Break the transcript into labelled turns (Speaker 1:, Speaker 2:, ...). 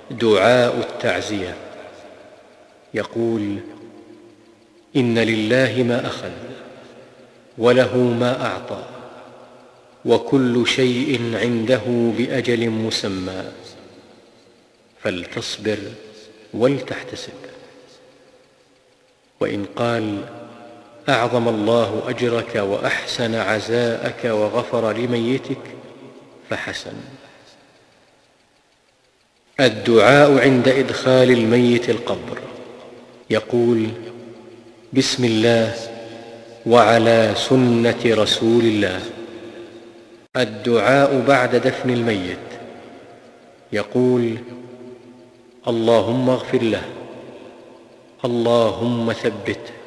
Speaker 1: دعاء التعزية. يقول: إن لله ما أخذ وله ما أعطى وكل شيء عنده بأجل مسمى، فلتصبر ولتحتسب. وإن قال: أعظم الله أجرك وأحسن عزاءك وغفر لميتك، فحسن. الدعاء عند إدخال الميت القبر. يقول: بسم الله وعلى سنة رسول الله. الدعاء بعد دفن الميت. يقول: اللهم اغفر له، اللهم ثبته،